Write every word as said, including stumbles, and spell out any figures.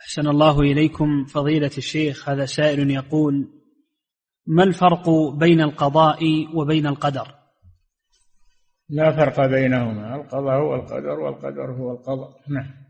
أحسن الله إليكم فضيلة الشيخ. هذا سائل يقول: ما الفرق بين القضاء وبين القدر؟ لا فرق بينهما، القضاء هو القدر والقدر هو القضاء. نعم.